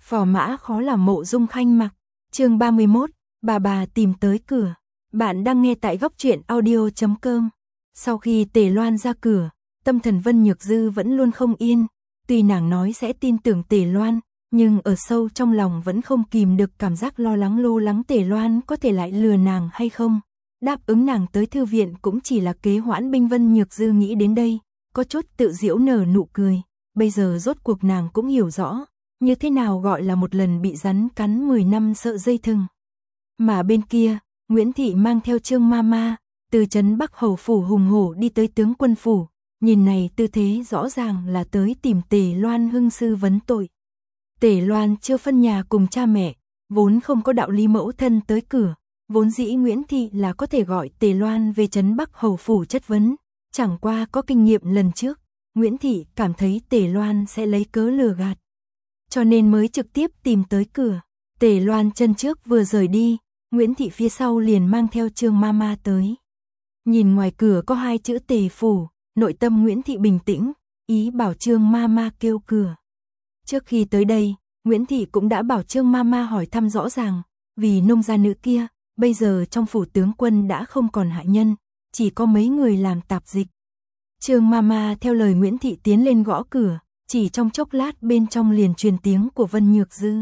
Phò mã khó làm mộ dung khanh mặc. Chương 31, bà tìm tới cửa. Bạn đang nghe tại góc truyện audio.com. Sau khi Tề Loan ra cửa, tâm thần Vân Nhược Dư vẫn luôn không yên. Tuy nàng nói sẽ tin tưởng Tề Loan, nhưng ở sâu trong lòng vẫn không kìm được cảm giác lo lắng Tề Loan có thể lại lừa nàng hay không. Đáp ứng nàng tới thư viện cũng chỉ là kế hoãn binh. Vân Nhược Dư nghĩ đến đây, có chút tự giễu nở nụ cười. Bây giờ rốt cuộc nàng cũng hiểu rõ, như thế nào gọi là một lần bị rắn cắn 10 năm sợ dây thừng. Mà bên kia, Nguyễn Thị mang theo Trương Mama, từ trấn Bắc Hầu phủ hùng hổ đi tới tướng quân phủ, nhìn này tư thế rõ ràng là tới tìm Tề Loan hưng sư vấn tội. Tề Loan chưa phân nhà cùng cha mẹ, vốn không có đạo lý mẫu thân tới cửa, vốn dĩ Nguyễn Thị là có thể gọi Tề Loan về trấn Bắc Hầu phủ chất vấn, chẳng qua có kinh nghiệm lần trước, Nguyễn Thị cảm thấy Tề Loan sẽ lấy cớ lừa gạt, cho nên mới trực tiếp tìm tới cửa. Tề Loan chân trước vừa rời đi, Nguyễn Thị phía sau liền mang theo Trương Mama tới. Nhìn ngoài cửa có 2 chữ Tề phủ, nội tâm Nguyễn Thị bình tĩnh, ý bảo Trương Mama kêu cửa. Trước khi tới đây, Nguyễn Thị cũng đã bảo Trương Mama hỏi thăm rõ ràng, vì nông gia nữ kia, bây giờ trong phủ tướng quân đã không còn hạ nhân, chỉ có mấy người làm tạp dịch. Trương Mama theo lời Nguyễn Thị tiến lên gõ cửa, chỉ trong chốc lát bên trong liền truyền tiếng của Vân Nhược Dư.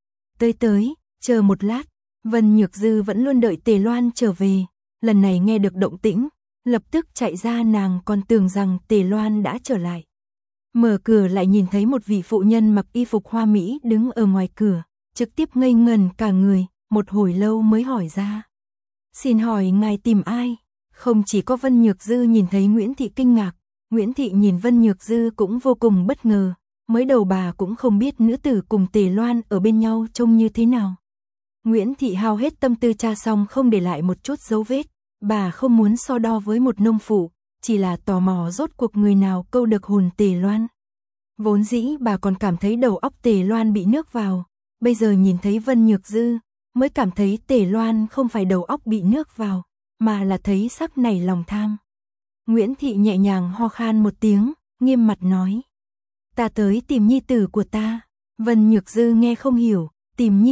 Tới, chờ một lát. Vân Nhược Dư vẫn luôn đợi Tề Loan trở về, lần này nghe được động tĩnh, lập tức chạy ra. Nàng còn tưởng rằng Tề Loan đã trở lại. Mở cửa lại nhìn thấy một vị phụ nhân mặc y phục hoa mỹ đứng ở ngoài cửa, trực tiếp ngây ngần cả người, một hồi lâu mới hỏi ra. Xin hỏi ngài tìm ai? Không chỉ có Vân Nhược Dư nhìn thấy Nguyễn Thị kinh ngạc, Nguyễn Thị nhìn Vân Nhược Dư cũng vô cùng bất ngờ, mới đầu bà cũng không biết nữ tử cùng Tề Loan ở bên nhau trông như thế nào. Nguyễn Thị hao hết tâm tư tra xong không để lại một chút dấu vết, bà không muốn so đo với một nông phụ, chỉ là tò mò rốt cuộc người nào câu được hồn Tề Loan. Vốn dĩ bà còn cảm thấy đầu óc Tề Loan bị nước vào, bây giờ nhìn thấy Vân Nhược Dư, mới cảm thấy Tề Loan không phải đầu óc bị nước vào, mà là thấy sắc nảy lòng tham. Nguyễn Thị nhẹ nhàng ho khan một tiếng, nghiêm mặt nói. Ta tới tìm nhi tử của ta. Vân Nhược Dư nghe không hiểu, tìm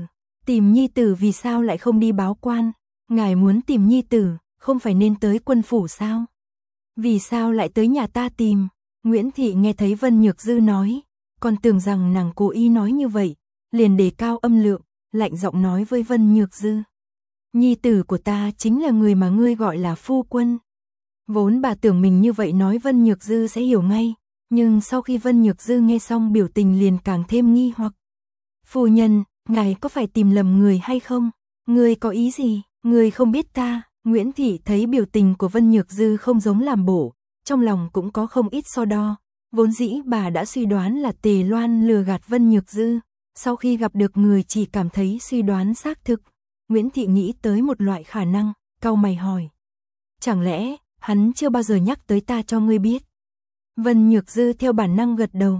nhi tử vì sao lại không đi báo quan? Ngài muốn tìm nhi tử, không phải nên tới quân phủ sao? Vì sao lại tới nhà ta tìm? Nguyễn Thị nghe thấy Vân Nhược Dư nói, còn tưởng rằng nàng cố ý nói như vậy, liền đề cao âm lượng, lạnh giọng nói với Vân Nhược Dư. Nhi tử của ta chính là người mà ngươi gọi là phu quân. Vốn bà tưởng mình như vậy nói Vân Nhược Dư sẽ hiểu ngay, nhưng sau khi Vân Nhược Dư nghe xong biểu tình liền càng thêm nghi hoặc. Phu nhân, ngài có phải tìm lầm người hay không? Ngươi có ý gì? Ngươi không biết ta? Nguyễn Thị thấy biểu tình của Vân Nhược Dư không giống làm bộ, trong lòng cũng có không ít so đo. Vốn dĩ bà đã suy đoán là Tề Loan lừa gạt Vân Nhược Dư, sau khi gặp được người chỉ cảm thấy suy đoán xác thực. Nguyễn Thị nghĩ tới một loại khả năng, cau mày hỏi. Chẳng lẽ, hắn chưa bao giờ nhắc tới ta cho ngươi biết? Vân Nhược Dư theo bản năng gật đầu.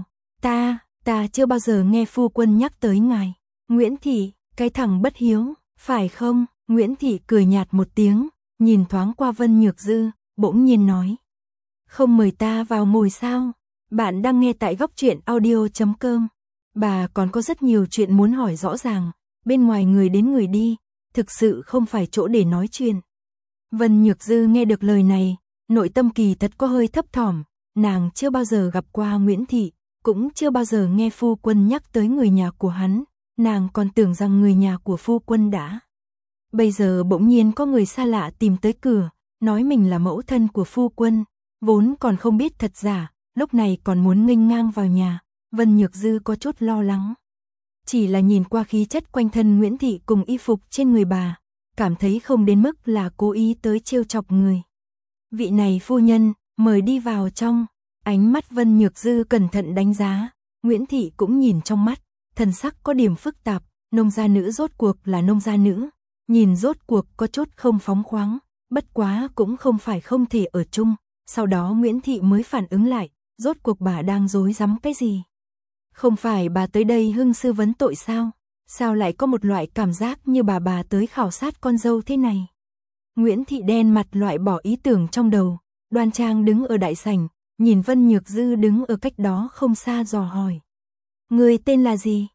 Ta chưa bao giờ nghe phu quân nhắc tới ngài. Nguyễn Thị, cái thằng bất hiếu, phải không? Nguyễn Thị cười nhạt một tiếng, nhìn thoáng qua Vân Nhược Dư, bỗng nhiên nói. Không mời ta vào ngồi sao? Bạn đang nghe tại góc truyện audio.com. Bà còn có rất nhiều chuyện muốn hỏi rõ ràng, bên ngoài người đến người đi, thực sự không phải chỗ để nói chuyện. Vân Nhược Dư nghe được lời này, nội tâm kỳ thật có hơi thấp thỏm, nàng chưa bao giờ gặp qua Nguyễn Thị, cũng chưa bao giờ nghe phu quân nhắc tới người nhà của hắn, nàng còn tưởng rằng người nhà của phu quân đã. Bây giờ bỗng nhiên có người xa lạ tìm tới cửa, nói mình là mẫu thân của phu quân, vốn còn không biết thật giả, lúc này còn muốn nghênh ngang vào nhà, Vân Nhược Dư có chút lo lắng. Chỉ là nhìn qua khí chất quanh thân Nguyễn Thị cùng y phục trên người bà, cảm thấy không đến mức là cố ý tới trêu chọc người. Vị này phu nhân, mời đi vào trong. Ánh mắt Vân Nhược Dư cẩn thận đánh giá, Nguyễn Thị cũng nhìn trong mắt, thần sắc có điểm phức tạp, nông gia nữ rốt cuộc là nông gia nữ, nhìn rốt cuộc có chút không phóng khoáng, bất quá cũng không phải không thể ở chung. Sau đó Nguyễn Thị mới phản ứng lại, rốt cuộc bà đang rối rắm cái gì? Không phải bà tới đây hưng sư vấn tội sao? Sao lại có một loại cảm giác như bà tới khảo sát con dâu thế này? Nguyễn Thị đen mặt loại bỏ ý tưởng trong đầu, đoan trang đứng ở đại sảnh, nhìn Vân Nhược Dư đứng ở cách đó không xa dò hỏi. Người tên là gì?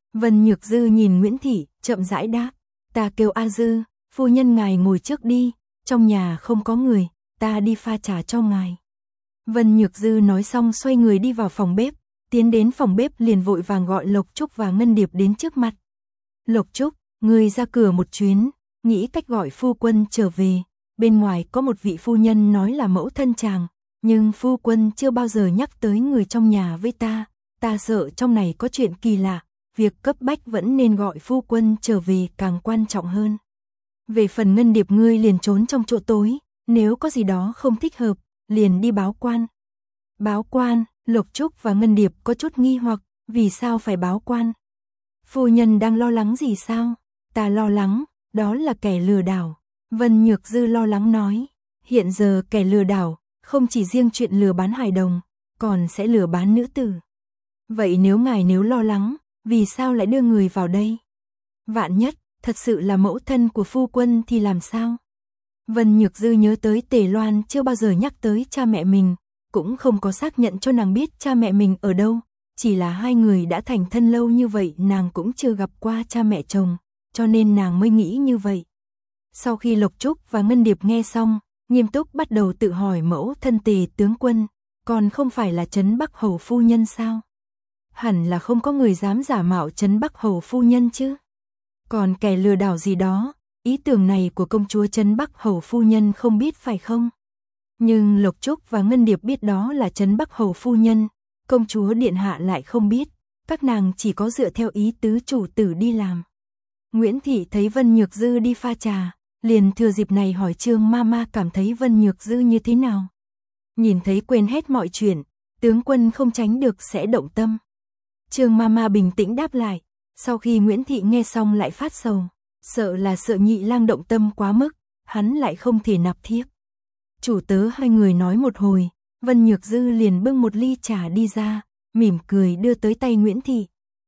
Vân Nhược Dư nhìn Nguyễn Thị, chậm rãi đáp, ta kêu A Dư, phu nhân ngài ngồi trước đi, trong nhà không có người, ta đi pha trà cho ngài. Vân Nhược Dư nói xong xoay người đi vào phòng bếp, tiến đến phòng bếp liền vội vàng gọi Lộc Trúc và Ngân Điệp đến trước mặt. Lộc Trúc, người ra cửa một chuyến, nghĩ cách gọi phu quân trở về, bên ngoài có một vị phu nhân nói là mẫu thân chàng, nhưng phu quân chưa bao giờ nhắc tới người trong nhà với ta sợ trong này có chuyện kỳ lạ, việc cấp bách vẫn nên gọi phu quân trở về càng quan trọng hơn. Về phần Ngân Điệp ngươi liền trốn trong chỗ tối, nếu có gì đó không thích hợp, liền đi báo quan. Báo quan, Lộc Trúc và Ngân Điệp có chút nghi hoặc, vì sao phải báo quan? Phu nhân đang lo lắng gì sao? Ta lo lắng, đó là kẻ lừa đảo. Vân Nhược Dư lo lắng nói, hiện giờ kẻ lừa đảo, không chỉ riêng chuyện lừa bán hài đồng, còn sẽ lừa bán nữ tử. Vậy nếu lo lắng, vì sao lại đưa người vào đây? Vạn nhất, thật sự là mẫu thân của phu quân thì làm sao? Vân Nhược Dư nhớ tới Tề Loan chưa bao giờ nhắc tới cha mẹ mình, cũng không có xác nhận cho nàng biết cha mẹ mình ở đâu, chỉ là hai người đã thành thân lâu như vậy nàng cũng chưa gặp qua cha mẹ chồng, cho nên nàng mới nghĩ như vậy. Sau khi Lộc Trúc và Ngân Điệp nghe xong, nghiêm túc bắt đầu tự hỏi mẫu thân Tề tướng quân, còn không phải là Trấn Bắc Hầu phu nhân sao? Hẳn là không có người dám giả mạo Trấn Bắc Hầu phu nhân chứ. Còn kẻ lừa đảo gì đó, ý tưởng này của công chúa Trấn Bắc Hầu phu nhân không biết phải không? Nhưng Lộc Trúc và Ngân Điệp biết đó là Trấn Bắc Hầu phu nhân, công chúa điện hạ lại không biết, các nàng chỉ có dựa theo ý tứ chủ tử đi làm. Nguyễn Thị thấy Vân Nhược Dư đi pha trà, liền thừa dịp này hỏi Trương Mama cảm thấy Vân Nhược Dư như thế nào. Nhìn thấy quên hết mọi chuyện, tướng quân không tránh được sẽ động tâm. Trương Mama bình tĩnh đáp lại, sau khi Nguyễn Thị nghe xong lại phát sầu, sợ Nhị Lang động tâm quá mức, hắn lại không thể nạp thiếp. Chủ tớ hai người nói một hồi, Vân Nhược Dư liền bưng một ly trà đi ra, mỉm cười đưa tới tay Nguyễn Thị.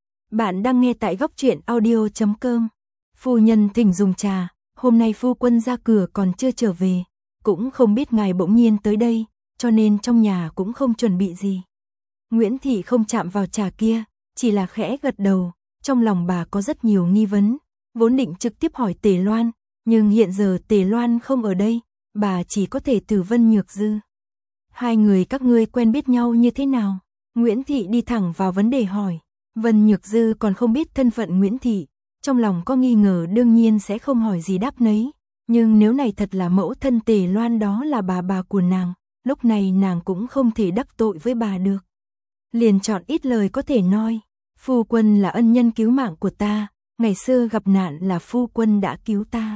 Bạn đang nghe tại Góc.truyện audio.com. Phu nhân thỉnh dùng trà, hôm nay phu quân ra cửa còn chưa trở về, cũng không biết ngài bỗng nhiên tới đây, cho nên trong nhà cũng không chuẩn bị gì. Nguyễn Thị không chạm vào trà kia, chỉ là khẽ gật đầu, trong lòng bà có rất nhiều nghi vấn, vốn định trực tiếp hỏi Tề Loan, nhưng hiện giờ Tề Loan không ở đây, bà chỉ có thể từ Vân Nhược Dư. Hai người các ngươi quen biết nhau như thế nào? Nguyễn Thị đi thẳng vào vấn đề hỏi. Vân Nhược Dư còn không biết thân phận Nguyễn Thị, trong lòng có nghi ngờ đương nhiên sẽ không hỏi gì đáp nấy, nhưng nếu này thật là mẫu thân Tề Loan đó là bà của nàng, lúc này nàng cũng không thể đắc tội với bà được. Liền chọn ít lời có thể nói, phu quân là ân nhân cứu mạng của ta, ngày xưa gặp nạn là phu quân đã cứu ta.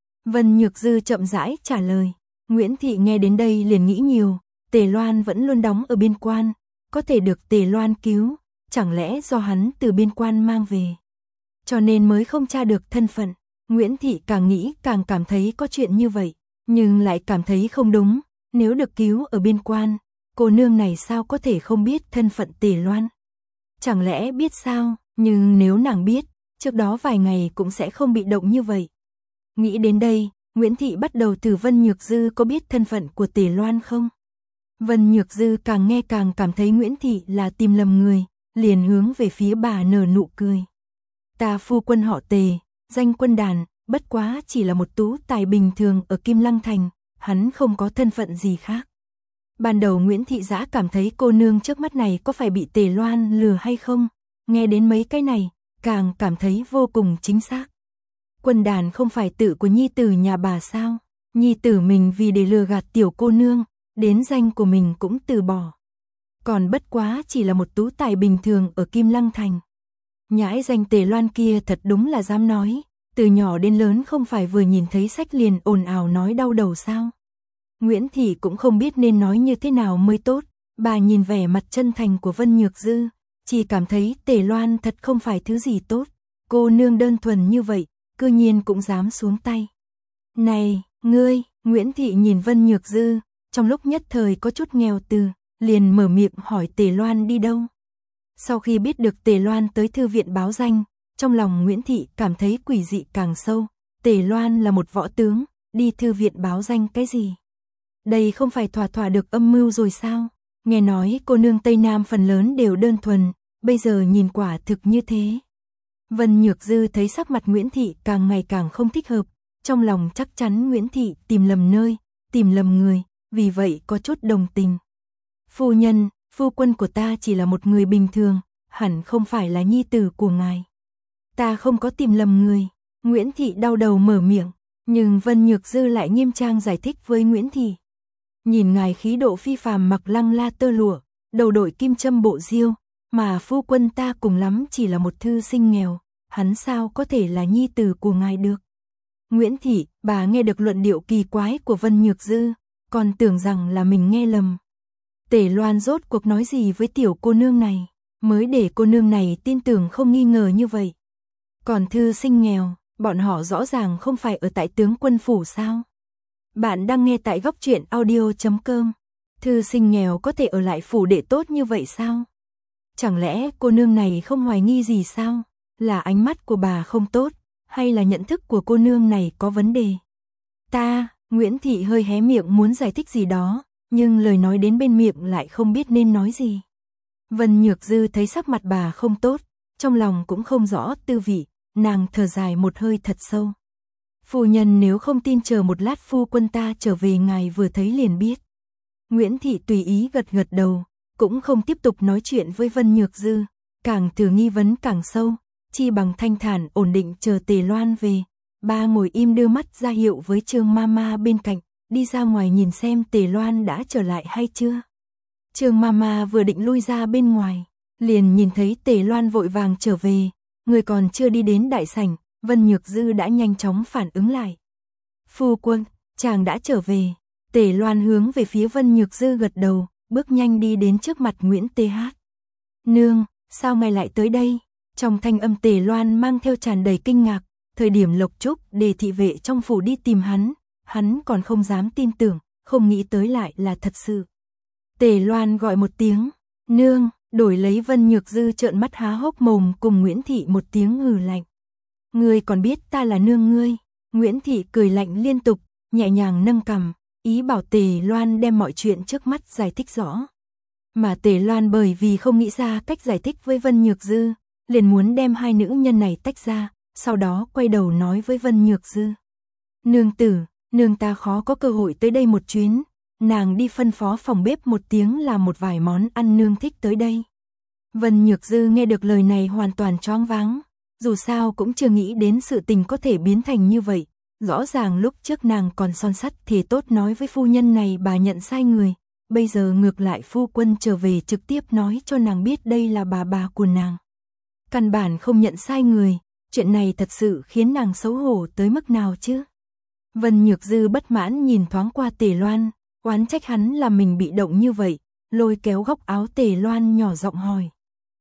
Vân Nhược Dư chậm rãi trả lời. Nguyễn Thị nghe đến đây liền nghĩ nhiều, Tề Loan vẫn luôn đóng ở biên quan, có thể được Tề Loan cứu, chẳng lẽ do hắn từ biên quan mang về, cho nên mới không tra được thân phận. Nguyễn Thị càng nghĩ càng cảm thấy có chuyện như vậy, nhưng lại cảm thấy không đúng, nếu được cứu ở biên quan, cô nương này sao có thể không biết thân phận Tề Loan? Chẳng lẽ biết sao, nhưng nếu nàng biết, trước đó vài ngày cũng sẽ không bị động như vậy. Nghĩ đến đây, Nguyễn Thị bắt đầu thử Vân Nhược Dư có biết thân phận của Tề Loan không? Vân Nhược Dư càng nghe càng cảm thấy Nguyễn Thị là tìm lầm người, liền hướng về phía bà nở nụ cười. Ta phu quân họ Tề, danh Quân Đàn, bất quá chỉ là một tú tài bình thường ở Kim Lăng Thành, hắn không có thân phận gì khác. Ban đầu Nguyễn Thị Dã cảm thấy cô nương trước mắt này có phải bị Tề Loan lừa hay không, nghe đến mấy cái này, càng cảm thấy vô cùng chính xác. Quân Đàn không phải tự của nhi tử nhà bà sao? Nhi tử mình vì để lừa gạt tiểu cô nương, đến danh của mình cũng từ bỏ. Còn bất quá chỉ là một tú tài bình thường ở Kim Lăng Thành. Nhãi danh Tề Loan kia thật đúng là dám nói, từ nhỏ đến lớn không phải vừa nhìn thấy sách liền ồn ào nói đau đầu sao? Nguyễn Thị cũng không biết nên nói như thế nào mới tốt, bà nhìn vẻ mặt chân thành của Vân Nhược Dư, chỉ cảm thấy Tề Loan thật không phải thứ gì tốt, cô nương đơn thuần như vậy, cư nhiên cũng dám xuống tay. Này, ngươi, Nguyễn Thị nhìn Vân Nhược Dư, trong lúc nhất thời có chút nghèo từ, liền mở miệng hỏi Tề Loan đi đâu. Sau khi biết được Tề Loan tới thư viện báo danh, trong lòng Nguyễn Thị cảm thấy quỷ dị càng sâu, Tề Loan là một võ tướng, đi thư viện báo danh cái gì? Đây không phải thỏa được âm mưu rồi sao? Nghe nói cô nương Tây Nam phần lớn đều đơn thuần, bây giờ nhìn quả thực như thế. Vân Nhược Dư thấy sắc mặt Nguyễn Thị càng ngày càng không thích hợp, trong lòng chắc chắn Nguyễn Thị tìm lầm nơi, tìm lầm người, vì vậy có chút đồng tình. Phu nhân, phu quân của ta chỉ là một người bình thường, hẳn không phải là nhi tử của ngài. Ta không có tìm lầm người. Nguyễn Thị đau đầu mở miệng, nhưng Vân Nhược Dư lại nghiêm trang giải thích với Nguyễn Thị. Nhìn ngài khí độ phi phàm, mặc lăng la tơ lụa, đầu đội kim châm bộ diêu, mà phu quân ta cùng lắm chỉ là một thư sinh nghèo, hắn sao có thể là nhi tử của ngài được. Nguyễn Thị, bà nghe được luận điệu kỳ quái của Vân Nhược Dư, còn tưởng rằng là mình nghe lầm. Tề Loan rốt cuộc nói gì với tiểu cô nương này, mới để cô nương này tin tưởng không nghi ngờ như vậy. Còn thư sinh nghèo, bọn họ rõ ràng không phải ở tại tướng quân phủ sao? Bạn đang nghe tại góc truyện audio.com. Thư sinh nghèo có thể ở lại phủ đệ tốt như vậy sao? Chẳng lẽ cô nương này không hoài nghi gì sao? Là ánh mắt của bà không tốt, hay là nhận thức của cô nương này có vấn đề? Nguyễn Thị hơi hé miệng muốn giải thích gì đó, nhưng lời nói đến bên miệng lại không biết nên nói gì. Vân Nhược Dư thấy sắc mặt bà không tốt, trong lòng cũng không rõ tư vị, nàng thở dài một hơi thật sâu. Phu nhân nếu không tin chờ một lát phu quân ta trở về ngài vừa thấy liền biết. Nguyễn Thị tùy ý gật gật đầu, cũng không tiếp tục nói chuyện với Vân Nhược Dư, càng thử nghi vấn càng sâu, chi bằng thanh thản ổn định chờ Tề Loan về. Ba ngồi im đưa mắt ra hiệu với Trương Mama bên cạnh, đi ra ngoài nhìn xem Tề Loan đã trở lại hay chưa. Trương Mama vừa định lui ra bên ngoài, liền nhìn thấy Tề Loan vội vàng trở về, người còn chưa đi đến đại sảnh, Vân Nhược Dư đã nhanh chóng phản ứng lại. Phu quân, chàng đã trở về. Tề Loan hướng về phía Vân Nhược Dư gật đầu, bước nhanh đi đến trước mặt Nguyễn TH. Nương, sao ngài lại tới đây? Trong thanh âm Tề Loan mang theo tràn đầy kinh ngạc, thời điểm Lộc Trúc để thị vệ trong phủ đi tìm hắn còn không dám tin tưởng, không nghĩ tới lại là thật sự. Tề Loan gọi một tiếng, nương, đổi lấy Vân Nhược Dư trợn mắt há hốc mồm cùng Nguyễn Thị một tiếng hừ lạnh. Ngươi còn biết ta là nương ngươi? Nguyễn Thị cười lạnh liên tục, nhẹ nhàng nâng cằm, ý bảo Tề Loan đem mọi chuyện trước mắt giải thích rõ. Mà Tề Loan bởi vì không nghĩ ra cách giải thích với Vân Nhược Dư, liền muốn đem hai nữ nhân này tách ra, sau đó quay đầu nói với Vân Nhược Dư. Nương tử, nương ta khó có cơ hội tới đây một chuyến, nàng đi phân phó phòng bếp một tiếng làm một vài món ăn nương thích tới đây. Vân Nhược Dư nghe được lời này hoàn toàn choáng váng, dù sao cũng chưa nghĩ đến sự tình có thể biến thành như vậy. Rõ ràng lúc trước nàng còn son sắt thì tốt nói với phu nhân này bà nhận sai người, bây giờ ngược lại phu quân trở về trực tiếp nói cho nàng biết đây là bà của nàng. Căn bản không nhận sai người, chuyện này thật sự khiến nàng xấu hổ tới mức nào chứ? Vân Nhược Dư bất mãn nhìn thoáng qua Tề Loan, oán trách hắn làm mình bị động như vậy, lôi kéo góc áo Tề Loan nhỏ giọng hỏi.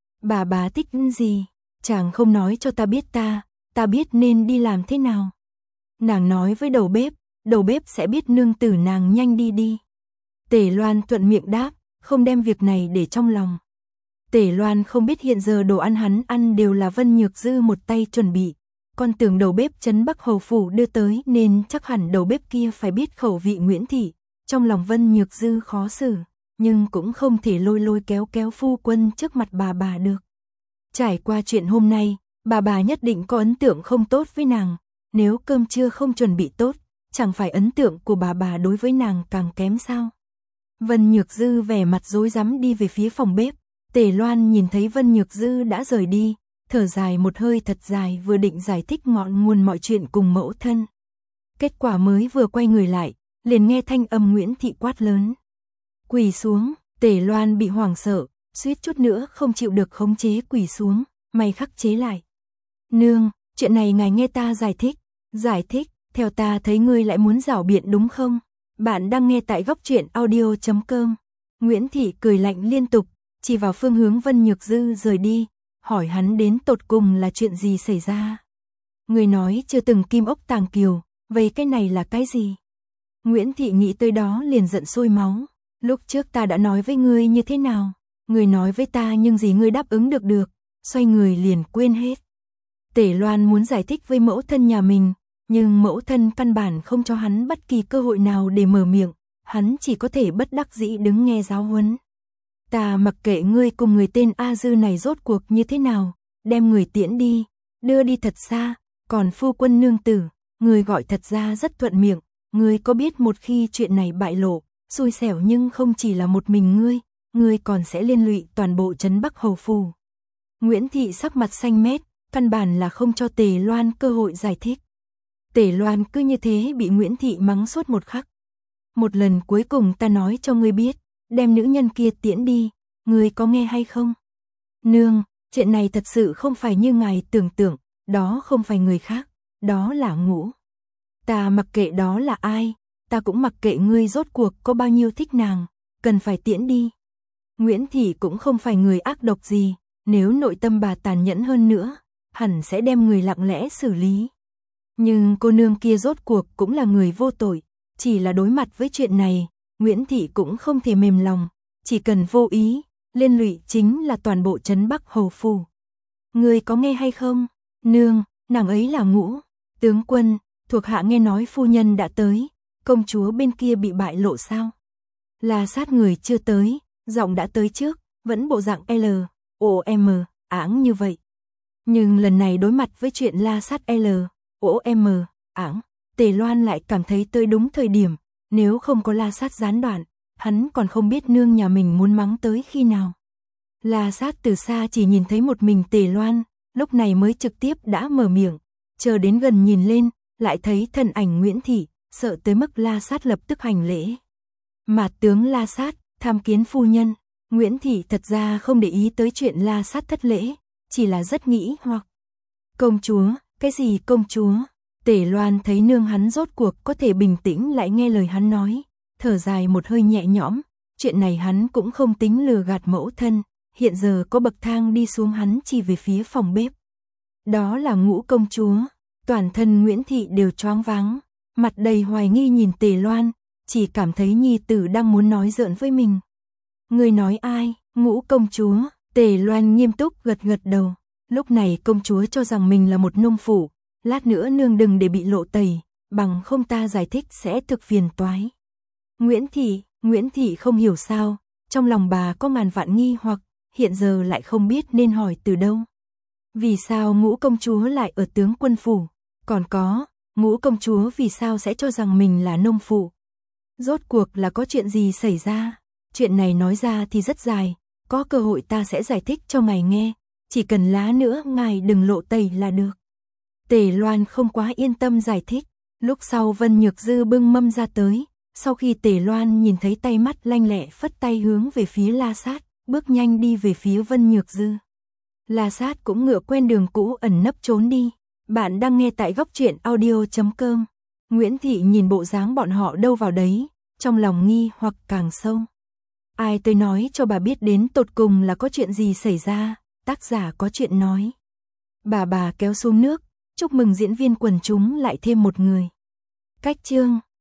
Bà thích gì? Chàng không nói cho ta biết ta biết nên đi làm thế nào. Nàng nói với đầu bếp sẽ biết nương tử nàng nhanh đi. Tề Loan thuận miệng đáp, không đem việc này để trong lòng. Tề Loan không biết hiện giờ đồ ăn hắn ăn đều là Vân Nhược Dư một tay chuẩn bị, con tưởng đầu bếp trấn Bắc Hầu Phủ đưa tới nên chắc hẳn đầu bếp kia phải biết khẩu vị Nguyễn Thị. Trong lòng Vân Nhược Dư khó xử, nhưng cũng không thể lôi kéo phu quân trước mặt bà được. Trải qua chuyện hôm nay, bà nhất định có ấn tượng không tốt với nàng, nếu cơm trưa không chuẩn bị tốt, chẳng phải ấn tượng của bà đối với nàng càng kém sao? Vân Nhược Dư vẻ mặt rối rắm đi về phía phòng bếp, Tề Loan nhìn thấy Vân Nhược Dư đã rời đi, thở dài một hơi thật dài vừa định giải thích ngọn nguồn mọi chuyện cùng mẫu thân. Kết quả mới vừa quay người lại, liền nghe thanh âm Nguyễn Thị quát lớn. Quỳ xuống, Tề Loan bị hoảng sợ, suýt chút nữa không chịu được khống chế quỳ xuống, may khắc chế lại. Nương, chuyện này ngài nghe ta giải thích, theo ta thấy ngươi lại muốn giảo biện đúng không? Bạn đang nghe tại góc truyện audio.com. Nguyễn Thị cười lạnh liên tục, chỉ vào phương hướng Vân Nhược Dư rời đi, hỏi hắn đến tột cùng là chuyện gì xảy ra. Người nói chưa từng kim ốc tàng kiều, vậy cái này là cái gì? Nguyễn Thị nghĩ tới đó liền giận sôi máu. Lúc trước ta đã nói với ngươi như thế nào? Ngươi nói với ta nhưng gì ngươi đáp ứng được, xoay người liền quên hết. Tề Loan muốn giải thích với mẫu thân nhà mình, nhưng mẫu thân căn bản không cho hắn bất kỳ cơ hội nào để mở miệng, hắn chỉ có thể bất đắc dĩ đứng nghe giáo huấn. Ta mặc kệ ngươi cùng người tên A Dư này rốt cuộc như thế nào, đem người tiễn đi, đưa đi thật xa, còn phu quân nương tử, người gọi thật ra rất thuận miệng, ngươi có biết một khi chuyện này bại lộ, xui xẻo nhưng không chỉ là một mình ngươi còn sẽ liên lụy toàn bộ trấn Bắc Hầu phủ. Nguyễn Thị sắc mặt xanh mét, căn bản là không cho Tề Loan cơ hội giải thích. Tề Loan cứ như thế bị Nguyễn Thị mắng suốt một khắc. Một lần cuối cùng ta nói cho ngươi biết, đem nữ nhân kia tiễn đi, ngươi có nghe hay không? Nương, chuyện này thật sự không phải như ngài tưởng tượng, đó không phải người khác, đó là Ngũ. Ta mặc kệ đó là ai, ta cũng mặc kệ ngươi rốt cuộc có bao nhiêu thích nàng, cần phải tiễn đi. Nguyễn Thị cũng không phải người ác độc gì, nếu nội tâm bà tàn nhẫn hơn nữa, hẳn sẽ đem người lặng lẽ xử lý. Nhưng cô nương kia rốt cuộc cũng là người vô tội, chỉ là đối mặt với chuyện này, Nguyễn Thị cũng không thể mềm lòng, chỉ cần vô ý, liên lụy chính là toàn bộ trấn Bắc Hầu phủ. Ngươi có nghe hay không? Nương, nàng ấy là Ngũ. Tướng quân, thuộc hạ nghe nói phu nhân đã tới, công chúa bên kia bị bại lộ sao? La Sát người chưa tới, giọng đã tới trước, vẫn bộ dạng L, O, M, áng như vậy. Nhưng lần này đối mặt với chuyện La Sát L, O, M, áng, Tề Loan lại cảm thấy tới đúng thời điểm, nếu không có La Sát gián đoạn, hắn còn không biết nương nhà mình muốn mắng tới khi nào. La Sát từ xa chỉ nhìn thấy một mình Tề Loan, lúc này mới trực tiếp đã mở miệng, chờ đến gần nhìn lên, lại thấy thân ảnh Nguyễn Thị, sợ tới mức La Sát lập tức hành lễ. Mạt tướng La Sát, tham kiến phu nhân. Nguyễn Thị thật ra không để ý tới chuyện La Sát thất lễ, chỉ là rất nghĩ hoặc. Công chúa, cái gì công chúa? Tề Loan thấy nương hắn rốt cuộc có thể bình tĩnh lại nghe lời hắn nói, thở dài một hơi nhẹ nhõm, chuyện này hắn cũng không tính lừa gạt mẫu thân, hiện giờ có bậc thang đi xuống hắn chỉ về phía phòng bếp. Đó là Ngũ công chúa, toàn thân Nguyễn Thị đều choáng váng, mặt đầy hoài nghi nhìn Tề Loan, chỉ cảm thấy nhi tử đang muốn nói giỡn với mình. Người nói ai? Ngũ công chúa. Tề Loan nghiêm túc gật gật đầu, lúc này công chúa cho rằng mình là một nông phụ, lát nữa nương đừng để bị lộ tẩy, bằng không ta giải thích sẽ thực phiền toái. Nguyễn Thị không hiểu sao, trong lòng bà có ngàn vạn nghi hoặc, hiện giờ lại không biết nên hỏi từ đâu. Vì sao Ngũ công chúa lại ở tướng quân phủ? Còn có, Ngũ công chúa vì sao sẽ cho rằng mình là nông phụ? Rốt cuộc là có chuyện gì xảy ra? Chuyện này nói ra thì rất dài, có cơ hội ta sẽ giải thích cho ngài nghe, chỉ cần lá nữa ngài đừng lộ tẩy là được. Tề Loan không quá yên tâm giải thích, lúc sau Vân Nhược Dư bưng mâm ra tới, sau khi Tề Loan nhìn thấy tay mắt lanh lẹ phất tay hướng về phía La Sát, bước nhanh đi về phía Vân Nhược Dư. La Sát cũng ngựa quen đường cũ ẩn nấp trốn đi. Bạn đang nghe tại góc truyện audio.com. Nguyễn Thị nhìn bộ dáng bọn họ đâu vào đấy, trong lòng nghi hoặc càng sâu. Ai tới nói cho bà biết đến tột cùng là có chuyện gì xảy ra, tác giả có chuyện nói. Bà kéo xuống nước, chúc mừng diễn viên quần chúng lại thêm một người. Cách chương